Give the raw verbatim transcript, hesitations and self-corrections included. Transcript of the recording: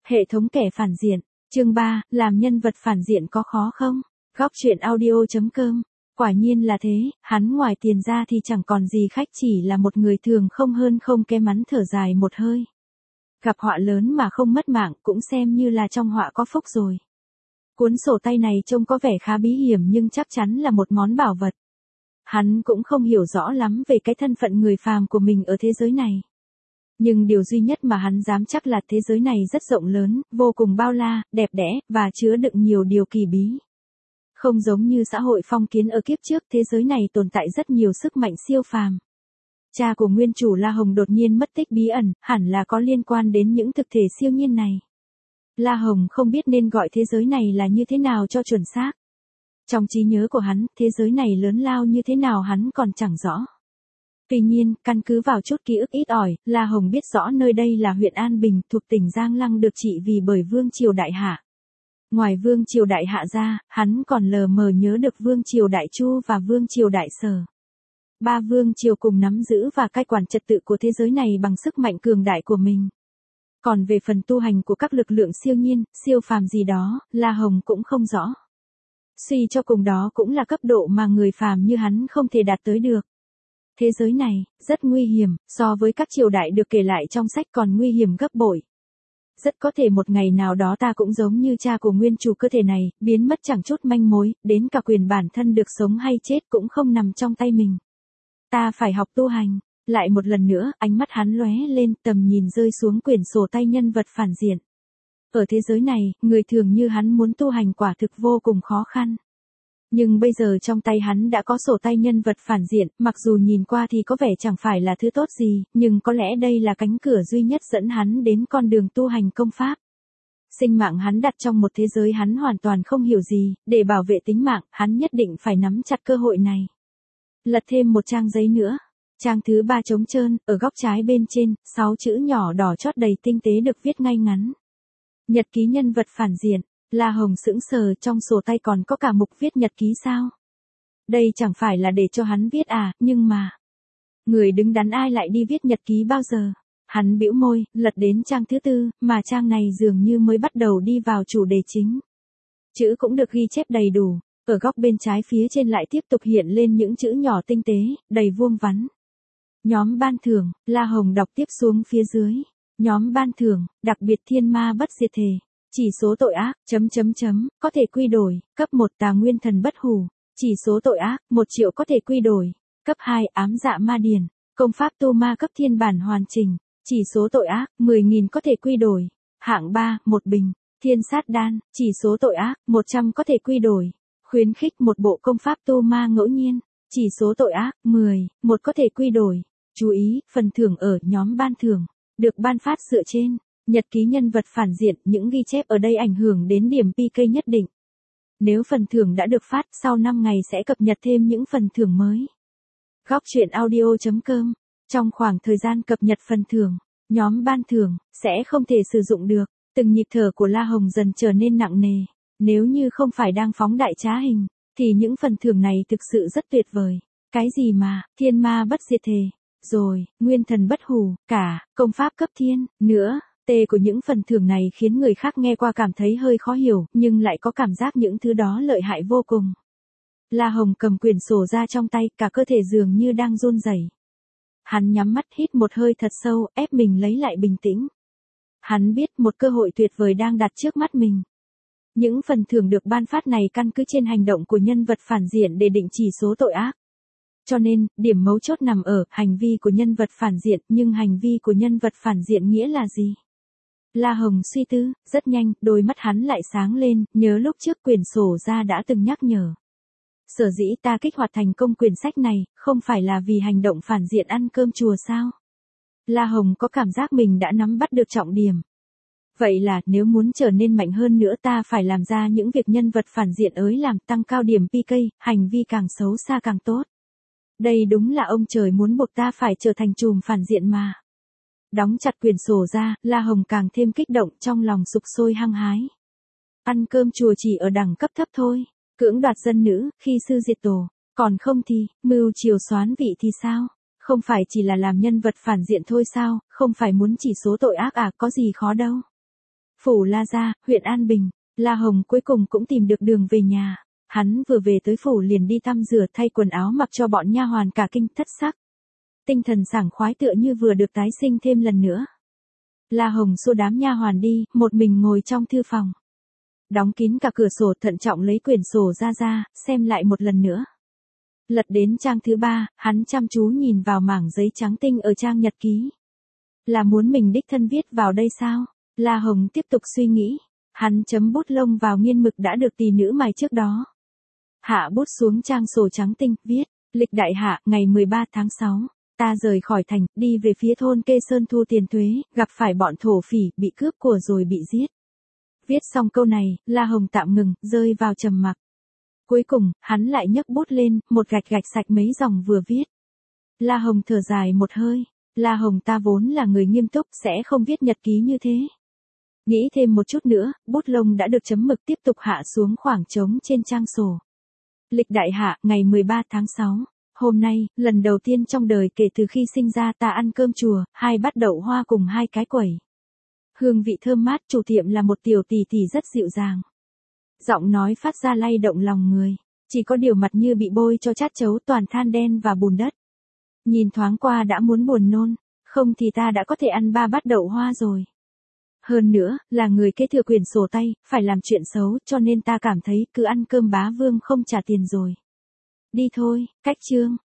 Hệ thống kẻ phản diện. Chương ba, làm nhân vật phản diện có khó không? Góc truyện audio.com. Quả nhiên là thế, hắn ngoài tiền ra thì chẳng còn gì khách, chỉ là một người thường không hơn không kém. Hắn thở dài một hơi. Gặp họa lớn mà không mất mạng cũng xem như là trong họa có phúc rồi. Cuốn sổ tay này trông có vẻ khá bí hiểm nhưng chắc chắn là một món bảo vật. Hắn cũng không hiểu rõ lắm về cái thân phận người phàm của mình ở thế giới này. Nhưng điều duy nhất mà hắn dám chắc là thế giới này rất rộng lớn, vô cùng bao la, đẹp đẽ, và chứa đựng nhiều điều kỳ bí. Không giống như xã hội phong kiến ở kiếp trước, thế giới này tồn tại rất nhiều sức mạnh siêu phàm. Cha của nguyên chủ La Hồng đột nhiên mất tích bí ẩn, hẳn là có liên quan đến những thực thể siêu nhiên này. La Hồng không biết nên gọi thế giới này là như thế nào cho chuẩn xác. Trong trí nhớ của hắn, thế giới này lớn lao như thế nào hắn còn chẳng rõ. Tuy nhiên, căn cứ vào chút ký ức ít ỏi, La Hồng biết rõ nơi đây là huyện An Bình, thuộc tỉnh Giang Lăng, được trị vì bởi Vương Triều Đại Hạ. Ngoài Vương Triều Đại Hạ ra, hắn còn lờ mờ nhớ được Vương Triều Đại Chu và Vương Triều Đại Sở. Ba vương triều cùng nắm giữ và cai quản trật tự của thế giới này bằng sức mạnh cường đại của mình. Còn về phần tu hành của các lực lượng siêu nhiên, siêu phàm gì đó, La Hồng cũng không rõ. Suy cho cùng đó cũng là cấp độ mà người phàm như hắn không thể đạt tới được. Thế giới này, rất nguy hiểm, so với các triều đại được kể lại trong sách còn nguy hiểm gấp bội. Rất có thể một ngày nào đó ta cũng giống như cha của nguyên chủ cơ thể này, biến mất chẳng chút manh mối, đến cả quyền bản thân được sống hay chết cũng không nằm trong tay mình. Ta phải học tu hành. Lại một lần nữa, ánh mắt hắn lóe lên, tầm nhìn rơi xuống quyển sổ tay nhân vật phản diện. Ở thế giới này, người thường như hắn muốn tu hành quả thực vô cùng khó khăn. Nhưng bây giờ trong tay hắn đã có sổ tay nhân vật phản diện, mặc dù nhìn qua thì có vẻ chẳng phải là thứ tốt gì, nhưng có lẽ đây là cánh cửa duy nhất dẫn hắn đến con đường tu hành công pháp. Sinh mạng hắn đặt trong một thế giới hắn hoàn toàn không hiểu gì, để bảo vệ tính mạng, hắn nhất định phải nắm chặt cơ hội này. Lật thêm một trang giấy nữa. Trang thứ ba trống trơn, ở góc trái bên trên, sáu chữ nhỏ đỏ chót đầy tinh tế được viết ngay ngắn. Nhật ký nhân vật phản diện. La Hồng sững sờ, trong sổ tay còn có cả mục viết nhật ký sao? Đây chẳng phải là để cho hắn viết à, nhưng mà... Người đứng đắn ai lại đi viết nhật ký bao giờ? Hắn bĩu môi, lật đến trang thứ tư, mà trang này dường như mới bắt đầu đi vào chủ đề chính. Chữ cũng được ghi chép đầy đủ, ở góc bên trái phía trên lại tiếp tục hiện lên những chữ nhỏ tinh tế, đầy vuông vắn. Nhóm ban thưởng, La Hồng đọc tiếp xuống phía dưới. Nhóm ban thưởng, đặc biệt thiên ma bất diệt thể. Chỉ số tội ác, chấm chấm chấm, có thể quy đổi, cấp một tà nguyên thần bất hủ. Chỉ số tội ác, một triệu có thể quy đổi. Cấp hai ám dạ ma điển. Công pháp tu ma cấp thiên bản hoàn chỉnh. Chỉ số tội ác, mười nghìn có thể quy đổi. Hạng ba, một bình. Thiên sát đan, chỉ số tội ác, một trăm có thể quy đổi. Khuyến khích một bộ công pháp tu ma ngẫu nhiên. Chỉ số tội ác, mười, một có thể quy đổi. Chú ý, phần thưởng ở nhóm ban thưởng. Được ban phát dựa trên. Nhật ký nhân vật phản diện, những ghi chép ở đây ảnh hưởng đến điểm pê ca nhất định. Nếu phần thưởng đã được phát, sau năm ngày sẽ cập nhật thêm những phần thưởng mới. Góc truyện audio.com. Trong khoảng thời gian cập nhật phần thưởng, nhóm ban thưởng sẽ không thể sử dụng được. Từng nhịp thở của La Hồng dần trở nên nặng nề. Nếu như không phải đang phóng đại trá hình, thì những phần thưởng này thực sự rất tuyệt vời. Cái gì mà, thiên ma bất diệt thể, rồi, nguyên thần bất hủ, cả, công pháp cấp thiên, nữa. Tê của những phần thưởng này khiến người khác nghe qua cảm thấy hơi khó hiểu, nhưng lại có cảm giác những thứ đó lợi hại vô cùng. La Hồng cầm quyển sổ ra trong tay, cả cơ thể dường như đang run rẩy. Hắn nhắm mắt hít một hơi thật sâu, ép mình lấy lại bình tĩnh. Hắn biết một cơ hội tuyệt vời đang đặt trước mắt mình. Những phần thưởng được ban phát này căn cứ trên hành động của nhân vật phản diện để định chỉ số tội ác. Cho nên, điểm mấu chốt nằm ở hành vi của nhân vật phản diện, nhưng hành vi của nhân vật phản diện nghĩa là gì? La Hồng suy tư, rất nhanh, đôi mắt hắn lại sáng lên, nhớ lúc trước quyển sổ ra đã từng nhắc nhở. Sở dĩ ta kích hoạt thành công quyển sách này, không phải là vì hành động phản diện ăn cơm chùa sao? La Hồng có cảm giác mình đã nắm bắt được trọng điểm. Vậy là, nếu muốn trở nên mạnh hơn nữa ta phải làm ra những việc nhân vật phản diện ới làm, tăng cao điểm pê ca, hành vi càng xấu xa càng tốt. Đây đúng là ông trời muốn buộc ta phải trở thành trùm phản diện mà. Đóng chặt quyển sổ ra, La Hồng càng thêm kích động, trong lòng sục sôi hăng hái. Ăn cơm chùa chỉ ở đẳng cấp thấp thôi, cưỡng đoạt dân nữ, khi sư diệt tổ, còn không thì, mưu triều soán vị thì sao? Không phải chỉ là làm nhân vật phản diện thôi sao, không phải muốn chỉ số tội ác à, có gì khó đâu. Phủ La Gia, huyện An Bình, La Hồng cuối cùng cũng tìm được đường về nhà. Hắn vừa về tới phủ liền đi tắm rửa thay quần áo mặc cho bọn nha hoàn cả kinh thất sắc. Tinh thần sảng khoái tựa như vừa được tái sinh thêm lần nữa. La Hồng xua đám nha hoàn đi, một mình ngồi trong thư phòng. Đóng kín cả cửa sổ, thận trọng lấy quyển sổ ra ra, xem lại một lần nữa. Lật đến trang thứ ba, hắn chăm chú nhìn vào mảng giấy trắng tinh ở trang nhật ký. Là muốn mình đích thân viết vào đây sao? La Hồng tiếp tục suy nghĩ. Hắn chấm bút lông vào nghiên mực đã được tỷ nữ mài trước đó. Hạ bút xuống trang sổ trắng tinh, viết, lịch đại hạ, ngày mười ba tháng sáu. Ta rời khỏi thành, đi về phía thôn Kê Sơn thu tiền thuế, gặp phải bọn thổ phỉ, bị cướp của rồi bị giết. Viết xong câu này, La Hồng tạm ngừng, rơi vào trầm mặc. Cuối cùng, hắn lại nhấc bút lên, một gạch gạch sạch mấy dòng vừa viết. La Hồng thở dài một hơi. La Hồng ta vốn là người nghiêm túc, sẽ không viết nhật ký như thế. Nghĩ thêm một chút nữa, bút lông đã được chấm mực tiếp tục hạ xuống khoảng trống trên trang sổ. Lịch đại hạ, ngày mười ba tháng sáu. Hôm nay, lần đầu tiên trong đời kể từ khi sinh ra ta ăn cơm chùa, hai bát đậu hoa cùng hai cái quẩy. Hương vị thơm mát, chủ tiệm là một tiểu tỷ tỷ rất dịu dàng. Giọng nói phát ra lay động lòng người. Chỉ có điều mặt như bị bôi cho chát chấu, toàn than đen và bùn đất. Nhìn thoáng qua đã muốn buồn nôn, không thì ta đã có thể ăn ba bát đậu hoa rồi. Hơn nữa, là người kế thừa quyền sổ tay, phải làm chuyện xấu, cho nên ta cảm thấy cứ ăn cơm bá vương không trả tiền rồi. Đi thôi, cách chương.